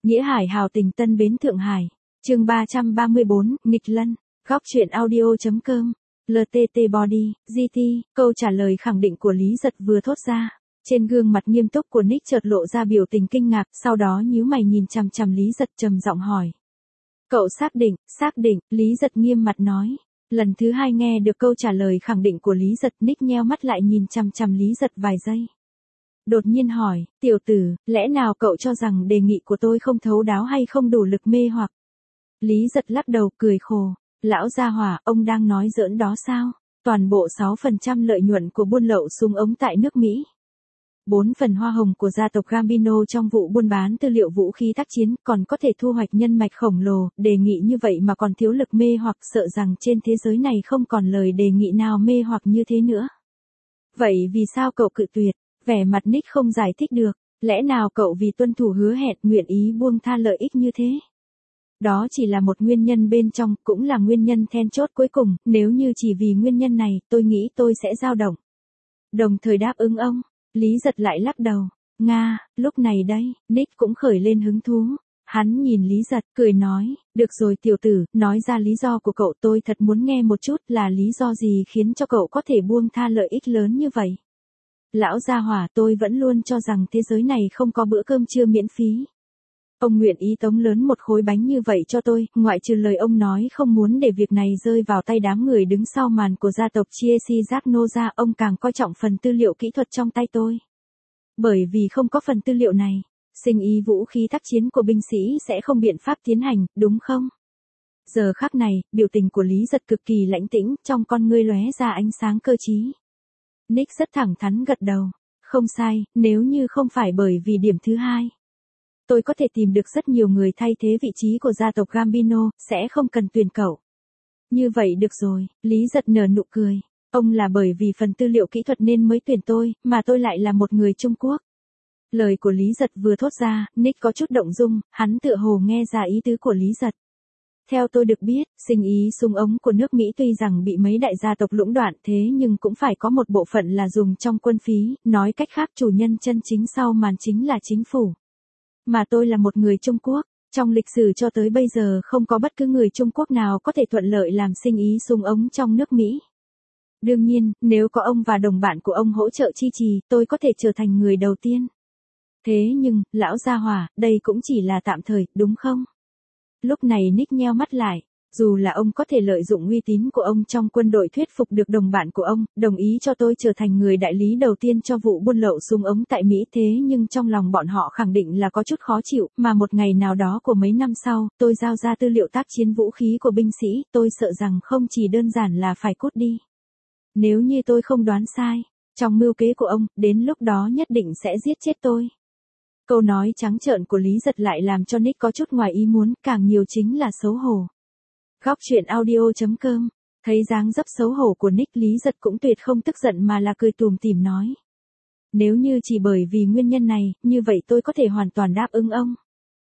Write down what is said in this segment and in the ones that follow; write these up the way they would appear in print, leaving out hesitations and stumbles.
Nghĩa Hải hào tình Tân Bến Thượng Hải. Chương 334, nghịch lân. Góc truyện audio.com. LTT Body, GT, câu trả lời khẳng định của Lý Giật vừa thốt ra. Trên gương mặt nghiêm túc của Nick chợt lộ ra biểu tình kinh ngạc, sau đó nhíu mày nhìn chằm chằm Lý Giật trầm giọng hỏi. Cậu xác định, Lý Giật nghiêm mặt nói. Lần thứ hai nghe được câu trả lời khẳng định của Lý Giật, Nick nheo mắt lại nhìn chằm chằm Lý Giật vài giây. Đột nhiên hỏi, tiểu tử, lẽ nào cậu cho rằng đề nghị của tôi không thấu đáo hay không đủ lực mê hoặc? Lý Giật lắc đầu cười khổ. Lão gia hỏa, ông đang nói giỡn đó sao? Toàn bộ 6% lợi nhuận của buôn lậu súng ống tại nước Mỹ. 4 phần hoa hồng của gia tộc Gambino trong vụ buôn bán tư liệu vũ khí tác chiến, còn có thể thu hoạch nhân mạch khổng lồ, đề nghị như vậy mà còn thiếu lực mê hoặc, sợ rằng trên thế giới này không còn lời đề nghị nào mê hoặc như thế nữa. Vậy vì sao cậu cự tuyệt? Vẻ mặt Nick không giải thích được, lẽ nào cậu vì tuân thủ hứa hẹn nguyện ý buông tha lợi ích như thế? Đó chỉ là một nguyên nhân bên trong, cũng là nguyên nhân then chốt cuối cùng, nếu như chỉ vì nguyên nhân này, tôi nghĩ tôi sẽ dao động. Đồng thời đáp ứng ông. Lý Giật lại lắc đầu. Nga, lúc này đây, Nick cũng khởi lên hứng thú. Hắn nhìn Lý Giật, cười nói, được rồi tiểu tử, nói ra lý do của cậu, tôi thật muốn nghe một chút, là lý do gì khiến cho cậu có thể buông tha lợi ích lớn như vậy? Lão gia hỏa, tôi vẫn luôn cho rằng thế giới này không có bữa cơm trưa miễn phí. Ông nguyện ý tống lớn một khối bánh như vậy cho tôi, ngoại trừ lời ông nói không muốn để việc này rơi vào tay đám người đứng sau màn của gia tộc Chiesi Giacno ra, ông càng coi trọng phần tư liệu kỹ thuật trong tay tôi. Bởi vì không có phần tư liệu này, sinh ý vũ khí tác chiến của binh sĩ sẽ không biện pháp tiến hành, đúng không? Giờ khắc này, biểu tình của Lý Giật cực kỳ lãnh tĩnh, trong con ngươi lóe ra ánh sáng cơ trí. Nick rất thẳng thắn gật đầu. Không sai, nếu như không phải bởi vì điểm thứ hai. Tôi có thể tìm được rất nhiều người thay thế vị trí của gia tộc Gambino, sẽ không cần tuyển cậu. Như vậy được rồi, Lý Giật nở nụ cười. Ông là bởi vì phần tư liệu kỹ thuật nên mới tuyển tôi, mà tôi lại là một người Trung Quốc. Lời của Lý Giật vừa thốt ra, Nick có chút động dung, hắn tựa hồ nghe ra ý tứ của Lý Giật. Theo tôi được biết, sinh ý súng ống của nước Mỹ tuy rằng bị mấy đại gia tộc lũng đoạn thế nhưng cũng phải có một bộ phận là dùng trong quân phí, nói cách khác chủ nhân chân chính sau màn chính là chính phủ. Mà tôi là một người Trung Quốc, trong lịch sử cho tới bây giờ không có bất cứ người Trung Quốc nào có thể thuận lợi làm sinh ý súng ống trong nước Mỹ. Đương nhiên, nếu có ông và đồng bạn của ông hỗ trợ chi trì, tôi có thể trở thành người đầu tiên. Thế nhưng, lão gia hỏa, đây cũng chỉ là tạm thời, đúng không? Lúc này Nick nheo mắt lại. Dù là ông có thể lợi dụng uy tín của ông trong quân đội thuyết phục được đồng bạn của ông, đồng ý cho tôi trở thành người đại lý đầu tiên cho vụ buôn lậu súng ống tại Mỹ, thế nhưng trong lòng bọn họ khẳng định là có chút khó chịu, mà một ngày nào đó của mấy năm sau, tôi giao ra tư liệu tác chiến vũ khí của binh sĩ, tôi sợ rằng không chỉ đơn giản là phải cút đi. Nếu như tôi không đoán sai, trong mưu kế của ông, đến lúc đó nhất định sẽ giết chết tôi. Câu nói trắng trợn của Lý Giật lại làm cho Nick có chút ngoài ý muốn, càng nhiều chính là xấu hổ. Góc truyện audio.com. Thấy dáng dấp xấu hổ của Nick, Lý Giật cũng tuyệt không tức giận mà là cười tủm tỉm nói. Nếu như chỉ bởi vì nguyên nhân này, như vậy tôi có thể hoàn toàn đáp ứng ông.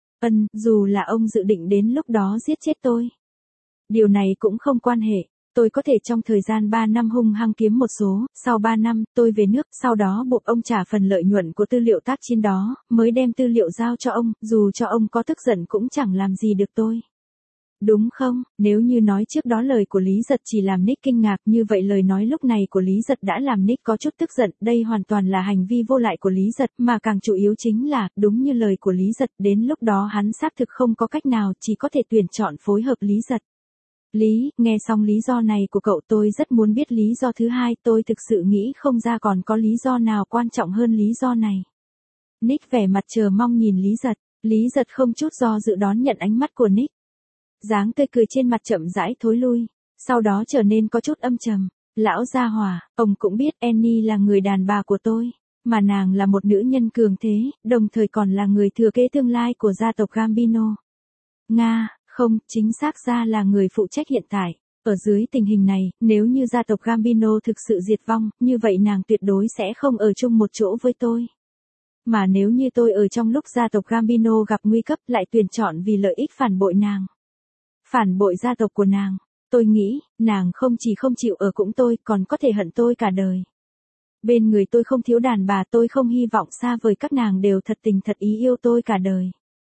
Dù là ông dự định đến lúc đó giết chết tôi. Điều này cũng không quan hệ. Tôi có thể trong thời gian 3 năm hung hăng kiếm một số, sau 3 năm, tôi về nước, sau đó buộc ông trả phần lợi nhuận của tư liệu tác chiến đó, mới đem tư liệu giao cho ông, dù cho ông có tức giận cũng chẳng làm gì được tôi. Đúng không? Nếu như nói trước đó lời của Lý Giật chỉ làm Nick kinh ngạc, như vậy lời nói lúc này của Lý Giật đã làm Nick có chút tức giận, đây hoàn toàn là hành vi vô lại của Lý Giật, mà càng chủ yếu chính là, đúng như lời của Lý Giật, đến lúc đó hắn xác thực không có cách nào, chỉ có thể tuyển chọn phối hợp Lý Giật. Lý, nghe xong lý do này của cậu, tôi rất muốn biết lý do thứ hai, tôi thực sự nghĩ không ra còn có lý do nào quan trọng hơn lý do này. Nick vẻ mặt chờ mong nhìn Lý Giật không chút do dự đón nhận ánh mắt của Nick. Dáng tươi cười trên mặt chậm rãi thối lui, sau đó trở nên có chút âm trầm. Lão gia hỏa, ông cũng biết Annie là người đàn bà của tôi, mà nàng là một nữ nhân cường thế, đồng thời còn là người thừa kế tương lai của gia tộc Gambino. Nga, không, chính xác ra là người phụ trách hiện tại. Ở dưới tình hình này, nếu như gia tộc Gambino thực sự diệt vong, như vậy nàng tuyệt đối sẽ không ở chung một chỗ với tôi. Mà nếu như tôi ở trong lúc gia tộc Gambino gặp nguy cấp lại tuyển chọn vì lợi ích phản bội nàng. Phản bội gia tộc của nàng. Tôi nghĩ, nàng không chỉ không chịu ở cũng tôi, còn có thể hận tôi cả đời. Bên người tôi không thiếu đàn bà, tôi không hy vọng xa vời các nàng đều thật tình thật ý yêu tôi cả đời.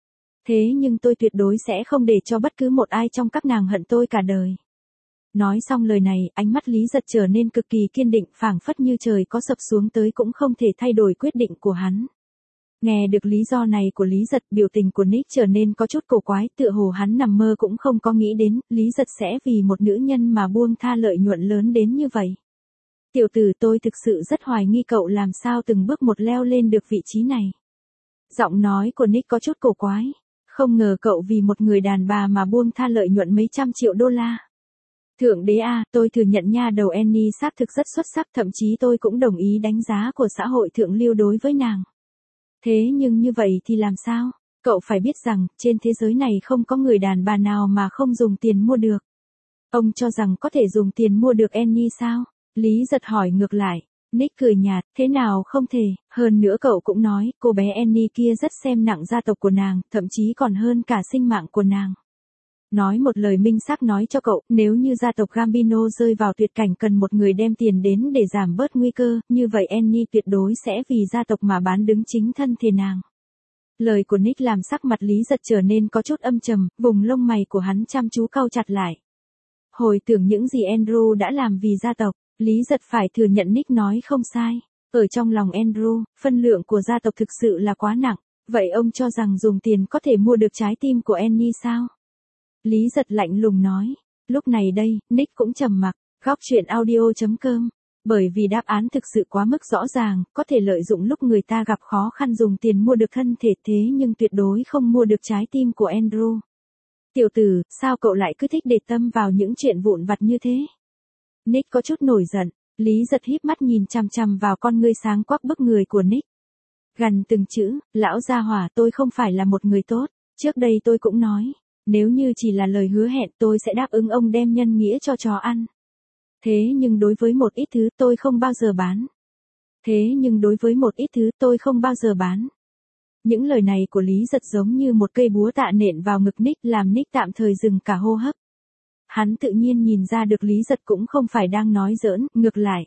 Thế nhưng tôi tuyệt đối sẽ không để cho bất cứ một ai trong các nàng hận tôi cả đời. Nói xong lời này, ánh mắt Lý Giật trở nên cực kỳ kiên định, phảng phất như trời có sập xuống tới cũng không thể thay đổi quyết định của hắn. Nghe được lý do này của Lý Giật, biểu tình của Nick trở nên có chút cổ quái, tựa hồ hắn nằm mơ cũng không có nghĩ đến, Lý Giật sẽ vì một nữ nhân mà buông tha lợi nhuận lớn đến như vậy. Tiểu tử, tôi thực sự rất hoài nghi cậu làm sao từng bước một leo lên được vị trí này. Giọng nói của Nick có chút cổ quái. Không ngờ cậu vì một người đàn bà mà buông tha lợi nhuận mấy trăm triệu đô la. Thượng đế à, tôi thừa nhận nha, đầu Annie xác thực rất xuất sắc, thậm chí tôi cũng đồng ý đánh giá của xã hội thượng lưu đối với nàng. Thế nhưng như vậy thì làm sao? Cậu phải biết rằng, trên thế giới này không có người đàn bà nào mà không dùng tiền mua được. Ông cho rằng có thể dùng tiền mua được Annie sao? Lý Giật hỏi ngược lại. Nick cười nhạt, thế nào không thể, hơn nữa cậu cũng nói, cô bé Annie kia rất xem nặng gia tộc của nàng, thậm chí còn hơn cả sinh mạng của nàng. Nói một lời minh xác nói cho cậu, nếu như gia tộc Gambino rơi vào tuyệt cảnh cần một người đem tiền đến để giảm bớt nguy cơ, như vậy Annie tuyệt đối sẽ vì gia tộc mà bán đứng chính thân thể nàng. Lời của Nick làm sắc mặt Lý Giật trở nên có chút âm trầm, vùng lông mày của hắn chăm chú cau chặt lại. Hồi tưởng những gì Andrew đã làm vì gia tộc, Lý Giật phải thừa nhận Nick nói không sai. Ở trong lòng Andrew, phân lượng của gia tộc thực sự là quá nặng. Vậy ông cho rằng dùng tiền có thể mua được trái tim của Annie sao? Lý Giật lạnh lùng nói. Lúc này đây, Nick cũng trầm mặc. Góc chuyện audio.com. Bởi vì đáp án thực sự quá mức rõ ràng, có thể lợi dụng lúc người ta gặp khó khăn dùng tiền mua được thân thể, thế nhưng tuyệt đối không mua được trái tim của Andrew. Tiểu tử, sao cậu lại cứ thích để tâm vào những chuyện vụn vặt như thế? Nick có chút nổi giận. Lý Giật híp mắt nhìn chằm chằm vào con ngươi sáng quắc bức người của Nick. Gần từng chữ, lão gia hỏa, tôi không phải là một người tốt. Trước đây tôi cũng nói, nếu như chỉ là lời hứa hẹn tôi sẽ đáp ứng ông đem nhân nghĩa cho chó ăn. Thế nhưng đối với một ít thứ tôi không bao giờ bán. Những lời này của Lý Giật giống như một cây búa tạ nện vào ngực Nick, làm Nick tạm thời dừng cả hô hấp. Hắn tự nhiên nhìn ra được Lý Giật cũng không phải đang nói giỡn, ngược lại.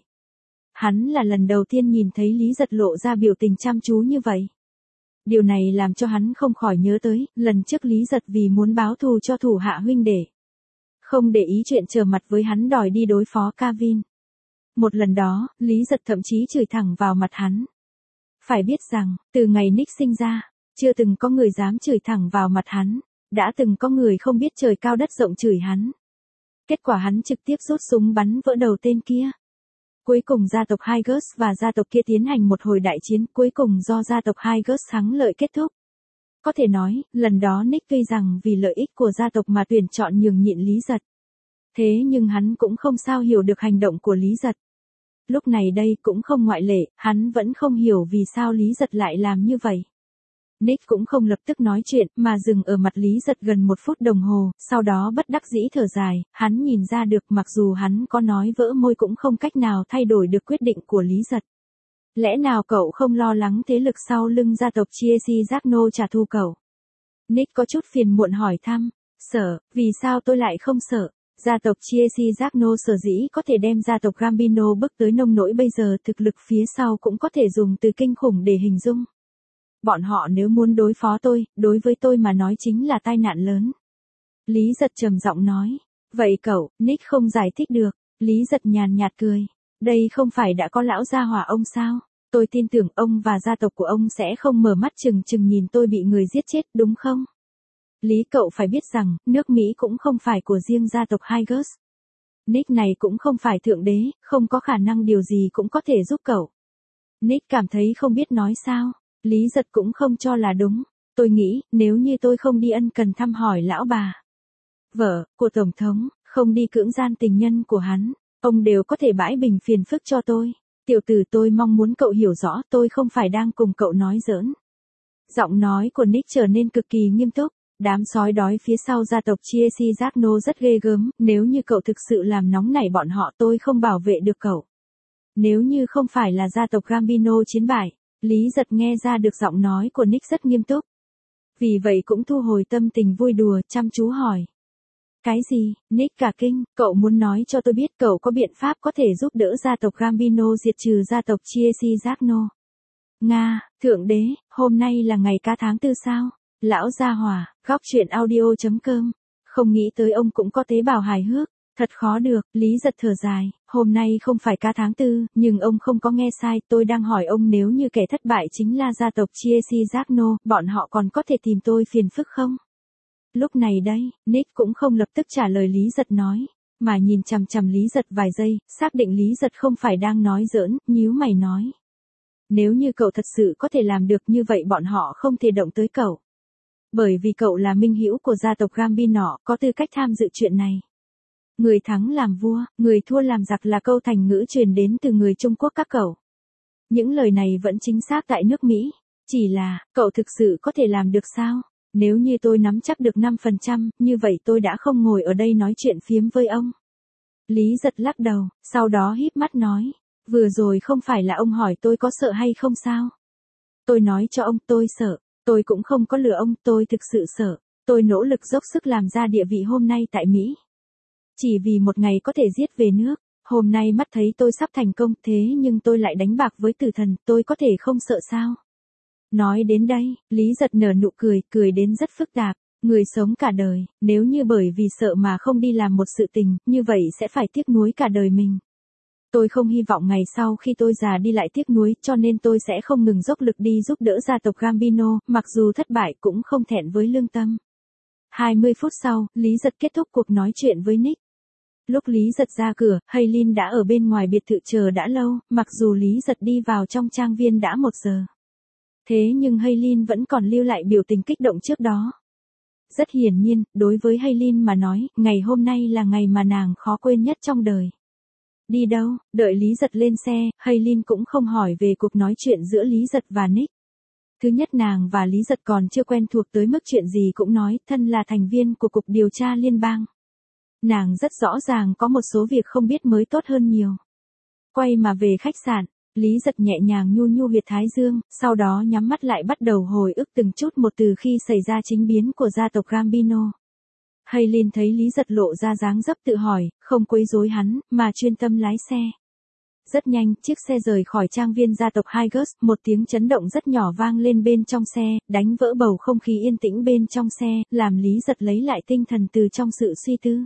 Hắn là lần đầu tiên nhìn thấy Lý Giật lộ ra biểu tình chăm chú như vậy. Điều này làm cho hắn không khỏi nhớ tới, lần trước Lý Giật vì muốn báo thù cho thủ hạ huynh đệ. Không để ý chuyện trở mặt với hắn đòi đi đối phó Kevin. Một lần đó, Lý Giật thậm chí chửi thẳng vào mặt hắn. Phải biết rằng, từ ngày Nick sinh ra, chưa từng có người dám chửi thẳng vào mặt hắn. Đã từng có người không biết trời cao đất rộng chửi hắn. Kết quả hắn trực tiếp rút súng bắn vỡ đầu tên kia. Cuối cùng gia tộc Hygers và gia tộc kia tiến hành một hồi đại chiến, cuối cùng do gia tộc Hygers thắng lợi kết thúc. Có thể nói, lần đó Nick tuy rằng vì lợi ích của gia tộc mà tuyển chọn nhường nhịn Lý Giật. Thế nhưng hắn cũng không sao hiểu được hành động của Lý Giật. Lúc này đây cũng không ngoại lệ, hắn vẫn không hiểu vì sao Lý Giật lại làm như vậy. Nick cũng không lập tức nói chuyện, mà dừng ở mặt Lý Giật gần 1 phút đồng hồ, sau đó bất đắc dĩ thở dài, hắn nhìn ra được mặc dù hắn có nói vỡ môi cũng không cách nào thay đổi được quyết định của Lý Giật. Lẽ nào cậu không lo lắng thế lực sau lưng gia tộc Chiesi Giagno trả thù cậu? Nick có chút phiền muộn hỏi thăm. Sợ, vì sao tôi lại không sợ? Gia tộc Chiesi Giagno sở dĩ có thể đem gia tộc Gambino bước tới nông nỗi bây giờ, thực lực phía sau cũng có thể dùng từ kinh khủng để hình dung. Bọn họ nếu muốn đối phó tôi, đối với tôi mà nói chính là tai nạn lớn. Lý Giật trầm giọng nói. Vậy cậu, Nick không giải thích được. Lý Giật nhàn nhạt cười. Đây không phải đã có lão gia hỏa ông sao? Tôi tin tưởng ông và gia tộc của ông sẽ không mở mắt chừng chừng nhìn tôi bị người giết chết, đúng không? Lý, cậu phải biết rằng, nước Mỹ cũng không phải của riêng gia tộc Hygers. Nick này cũng không phải thượng đế, không có khả năng điều gì cũng có thể giúp cậu. Nick cảm thấy không biết nói sao. Lý Giật cũng không cho là đúng. Tôi nghĩ, nếu như tôi không đi ân cần thăm hỏi lão bà vợ của Tổng thống, không đi cưỡng gian tình nhân của hắn, ông đều có thể bãi bình phiền phức cho tôi. Tiểu tử, tôi mong muốn cậu hiểu rõ, tôi không phải đang cùng cậu nói giỡn. Giọng nói của Nick trở nên cực kỳ nghiêm túc. Đám sói đói phía sau gia tộc Chiesi Giagno rất ghê gớm, nếu như cậu thực sự làm nóng nảy bọn họ tôi không bảo vệ được cậu. Nếu như không phải là gia tộc Gambino chiến bại. Lý Giật nghe ra được giọng nói của Nick rất nghiêm túc. Vì vậy cũng thu hồi tâm tình vui đùa, chăm chú hỏi. Cái gì? Nick cả kinh, cậu muốn nói cho tôi biết cậu có biện pháp có thể giúp đỡ gia tộc Gambino diệt trừ gia tộc Chiesi Giagno. Nga, thượng đế, hôm nay là ngày cá tháng 4 sao? Lão gia hỏa, góc chuyện audio.com. Không nghĩ tới ông cũng có tế bào hài hước. Thật khó được, Lý Giật thở dài, hôm nay không phải ca tháng 4, nhưng ông không có nghe sai, tôi đang hỏi ông nếu như kẻ thất bại chính là gia tộc Chiesi Giagno, bọn họ còn có thể tìm tôi phiền phức không? Lúc này đây, Nick cũng không lập tức trả lời Lý Giật nói, mà nhìn chằm chằm Lý Giật vài giây, xác định Lý Giật không phải đang nói giỡn, nhíu mày nói. Nếu như cậu thật sự có thể làm được như vậy bọn họ không thể động tới cậu. Bởi vì cậu là minh hữu của gia tộc Gambino, có tư cách tham dự chuyện này. Người thắng làm vua, người thua làm giặc là câu thành ngữ truyền đến từ người Trung Quốc các cậu. Những lời này vẫn chính xác tại nước Mỹ. Chỉ là, cậu thực sự có thể làm được sao? Nếu như tôi nắm chắc được 5%, như vậy tôi đã không ngồi ở đây nói chuyện phiếm với ông. Lý Giật lắc đầu, sau đó híp mắt nói. Vừa rồi không phải là ông hỏi tôi có sợ hay không sao? Tôi nói cho ông tôi sợ. Tôi cũng không có lừa ông, tôi thực sự sợ. Tôi nỗ lực dốc sức làm ra địa vị hôm nay tại Mỹ. Chỉ vì một ngày có thể giết về nước, hôm nay mắt thấy tôi sắp thành công thế nhưng tôi lại đánh bạc với tử thần, tôi có thể không sợ sao? Nói đến đây, Lý Giật nở nụ cười, cười đến rất phức tạp. Người sống cả đời, nếu như bởi vì sợ mà không đi làm một sự tình, như vậy sẽ phải tiếc nuối cả đời mình. Tôi không hy vọng ngày sau khi tôi già đi lại tiếc nuối, cho nên tôi sẽ không ngừng dốc lực đi giúp đỡ gia tộc Gambino, mặc dù thất bại cũng không thẹn với lương tâm. 20 phút sau, Lý Giật kết thúc cuộc nói chuyện với Nick. Lúc Lý Giật ra cửa, Haylin đã ở bên ngoài biệt thự chờ đã lâu, mặc dù Lý Giật đi vào trong trang viên đã 1 giờ. Thế nhưng Haylin vẫn còn lưu lại biểu tình kích động trước đó. Rất hiển nhiên, đối với Haylin mà nói, ngày hôm nay là ngày mà nàng khó quên nhất trong đời. Đi đâu, đợi Lý Giật lên xe, Haylin cũng không hỏi về cuộc nói chuyện giữa Lý Giật và Nick. Thứ nhất nàng và Lý Giật còn chưa quen thuộc tới mức chuyện gì cũng nói, thân là thành viên của Cục Điều tra Liên bang. Nàng rất rõ ràng có một số việc không biết mới tốt hơn nhiều. Quay mà về khách sạn, Lý Giật nhẹ nhàng nhu nhu huyệt thái dương, sau đó nhắm mắt lại bắt đầu hồi ức từng chút một từ khi xảy ra chính biến của gia tộc Gambino. Haylin thấy Lý Giật lộ ra dáng dấp tự hỏi, không quấy rối hắn, mà chuyên tâm lái xe. Rất nhanh, chiếc xe rời khỏi trang viên gia tộc Higgins, một tiếng chấn động rất nhỏ vang lên bên trong xe, đánh vỡ bầu không khí yên tĩnh bên trong xe, làm Lý Giật lấy lại tinh thần từ trong sự suy tư.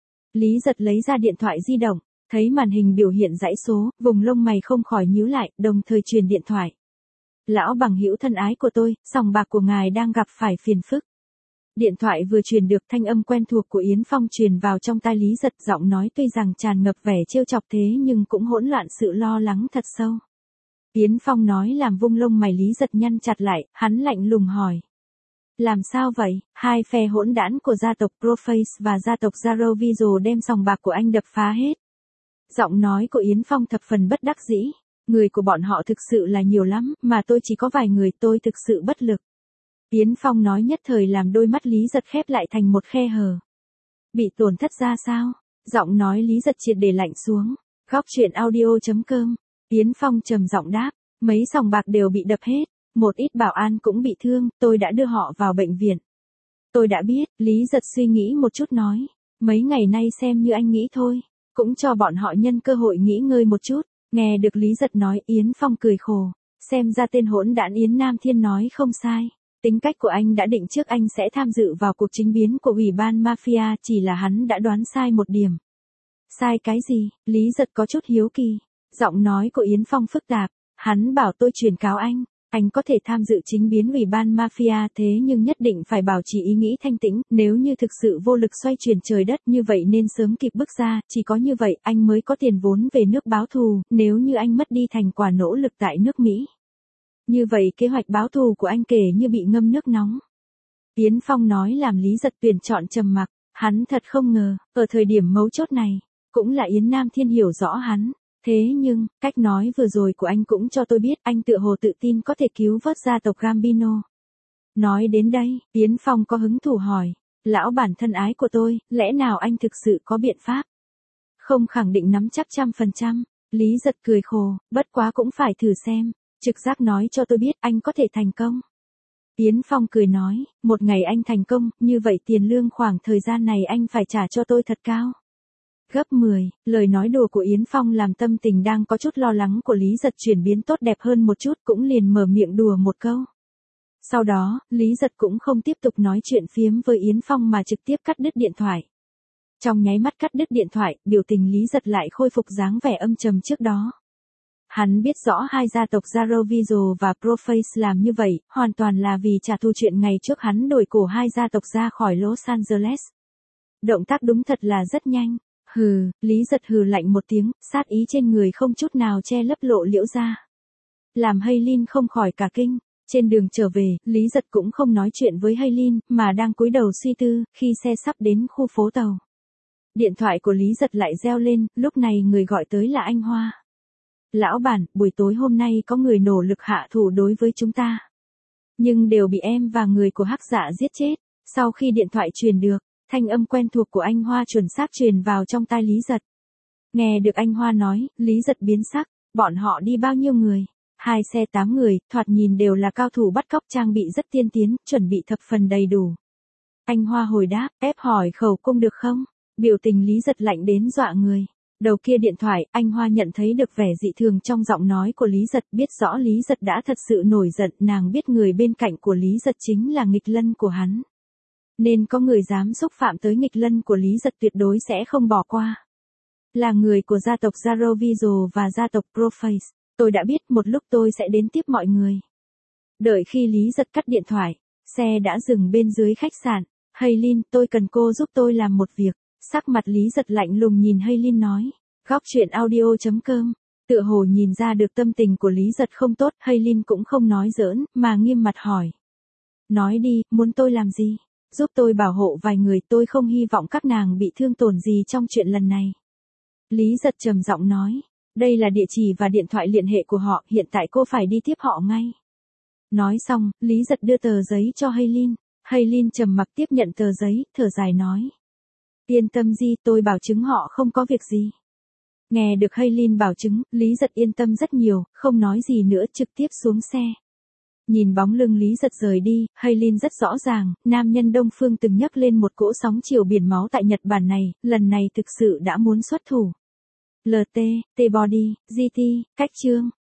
Lý Giật lấy ra điện thoại di động, thấy màn hình biểu hiện dãy số, vùng lông mày không khỏi nhíu lại, đồng thời truyền điện thoại. Lão bằng hữu thân ái của tôi, sòng bạc của ngài đang gặp phải phiền phức. Điện thoại vừa truyền được thanh âm quen thuộc của Yến Phong truyền vào trong tai Lý Giật, giọng nói tuy rằng tràn ngập vẻ trêu chọc thế nhưng cũng hỗn loạn sự lo lắng thật sâu. Yến Phong nói làm vung lông mày Lý Giật nhăn chặt lại, hắn lạnh lùng hỏi. Làm sao vậy? Hai phe hỗn đản của gia tộc Proface và gia tộc Zarovizo đem sòng bạc của anh đập phá hết. Giọng nói của Yến Phong thập phần bất đắc dĩ. Người của bọn họ thực sự là nhiều lắm, mà tôi chỉ có vài người, tôi thực sự bất lực. Yến Phong nói nhất thời làm đôi mắt Lý Giật khép lại thành một khe hở. Bị tổn thất ra sao? Giọng nói Lý Giật triệt để lạnh xuống. Góc chuyện audio.com. Yến Phong trầm giọng đáp. Mấy sòng bạc đều bị đập hết. Một ít bảo an cũng bị thương, tôi đã đưa họ vào bệnh viện. Tôi đã biết, Lý Giật suy nghĩ một chút nói. Mấy ngày nay xem như anh nghĩ thôi. Cũng cho bọn họ nhân cơ hội nghỉ ngơi một chút. Nghe được Lý Giật nói, Yến Phong cười khổ. Xem ra tên hỗn đản Yến Nam Thiên nói không sai. Tính cách của anh đã định trước anh sẽ tham dự vào cuộc chính biến của Ủy ban Mafia, chỉ là hắn đã đoán sai một điểm. Sai cái gì? Lý Giật có chút hiếu kỳ. Giọng nói của Yến Phong phức tạp. Hắn bảo tôi truyền cáo anh có thể tham dự chính biến Ủy ban Mafia thế nhưng nhất định phải bảo trì ý nghĩ thanh tĩnh, nếu như thực sự vô lực xoay chuyển trời đất như vậy nên sớm kịp bước ra, chỉ có như vậy anh mới có tiền vốn về nước báo thù, nếu như anh mất đi thành quả nỗ lực tại nước Mỹ. Như vậy kế hoạch báo thù của anh kể như bị ngâm nước nóng. Yến Phong nói làm Lý Giật tuyển chọn trầm mặc, hắn thật không ngờ, ở thời điểm mấu chốt này, cũng là Yến Nam Thiên hiểu rõ hắn. Thế nhưng, cách nói vừa rồi của anh cũng cho tôi biết anh tựa hồ tự tin có thể cứu vớt gia tộc Gambino. Nói đến đây, Yến Phong có hứng thú hỏi, lão bản thân ái của tôi, lẽ nào anh thực sự có biện pháp? Không khẳng định nắm chắc 100%, Lý Giật cười khổ, bất quá cũng phải thử xem, trực giác nói cho tôi biết anh có thể thành công. Yến Phong cười nói, một ngày anh thành công, như vậy tiền lương khoảng thời gian này anh phải trả cho tôi thật cao. Gấp 10, lời nói đùa của Yến Phong làm tâm tình đang có chút lo lắng của Lý Giật chuyển biến tốt đẹp hơn một chút cũng liền mở miệng đùa một câu. Sau đó, Lý Giật cũng không tiếp tục nói chuyện phiếm với Yến Phong mà trực tiếp cắt đứt điện thoại. Trong nháy mắt cắt đứt điện thoại, biểu tình Lý Giật lại khôi phục dáng vẻ âm trầm trước đó. Hắn biết rõ hai gia tộc Zaro Visual và Proface làm như vậy, hoàn toàn là vì trả thù chuyện ngày trước hắn đổi cổ hai gia tộc ra khỏi Los Angeles. Động tác đúng thật là rất nhanh. Hừ, Lý Giật hừ lạnh một tiếng, sát ý trên người không chút nào che lấp lộ liễu ra. Làm Haylin không khỏi cả kinh. Trên đường trở về, Lý Giật cũng không nói chuyện với Haylin, mà đang cúi đầu suy tư, khi xe sắp đến khu phố tàu. Điện thoại của Lý Giật lại reo lên, lúc này người gọi tới là anh Hoa. Lão bản, buổi tối hôm nay có người nỗ lực hạ thủ đối với chúng ta. Nhưng đều bị em và người của Hắc Dạ giết chết. Sau khi điện thoại truyền được, thanh âm quen thuộc của anh Hoa chuẩn xác truyền vào trong tai Lý Giật. Nghe được anh Hoa nói, Lý Giật biến sắc, bọn họ đi bao nhiêu người? 2 xe 8 người, thoạt nhìn đều là cao thủ bắt cóc trang bị rất tiên tiến, chuẩn bị thập phần đầy đủ. Anh Hoa hồi đáp, ép hỏi khẩu cung được không? Biểu tình Lý Giật lạnh đến dọa người. Đầu kia điện thoại, anh Hoa nhận thấy được vẻ dị thường trong giọng nói của Lý Giật, biết rõ Lý Giật đã thật sự nổi giận, nàng biết người bên cạnh của Lý Giật chính là nghịch lân của hắn. Nên có người dám xúc phạm tới nghịch lân của Lý Giật tuyệt đối sẽ không bỏ qua. Là người của gia tộc Zaro Visual và gia tộc Proface, tôi đã biết một lúc tôi sẽ đến tiếp mọi người. Đợi khi Lý Giật cắt điện thoại, xe đã dừng bên dưới khách sạn. Haylin, tôi cần cô giúp tôi làm một việc. Sắc mặt Lý Giật lạnh lùng nhìn Haylin nói. Góc chuyện audio.com. Tựa hồ nhìn ra được tâm tình của Lý Giật không tốt, Haylin cũng không nói giỡn, mà nghiêm mặt hỏi. Nói đi, muốn tôi làm gì? Giúp tôi bảo hộ vài người, tôi không hy vọng các nàng bị thương tổn gì trong chuyện lần này. Lý Giật trầm giọng nói. Đây là địa chỉ và điện thoại liên hệ của họ, hiện tại cô phải đi tiếp họ ngay. Nói xong, Lý Giật đưa tờ giấy cho Haylin. Haylin trầm mặc tiếp nhận tờ giấy, thở dài nói. Yên tâm gì, tôi bảo chứng họ không có việc gì. Nghe được Haylin bảo chứng, Lý Giật yên tâm rất nhiều, không nói gì nữa trực tiếp xuống xe. Nhìn bóng lưng Lý Giật rời đi, Haylin rất rõ ràng, nam nhân Đông Phương từng nhấc lên một cỗ sóng chiều biển máu tại Nhật Bản này, lần này thực sự đã muốn xuất thủ. LT, T-Body, GT, cách chương.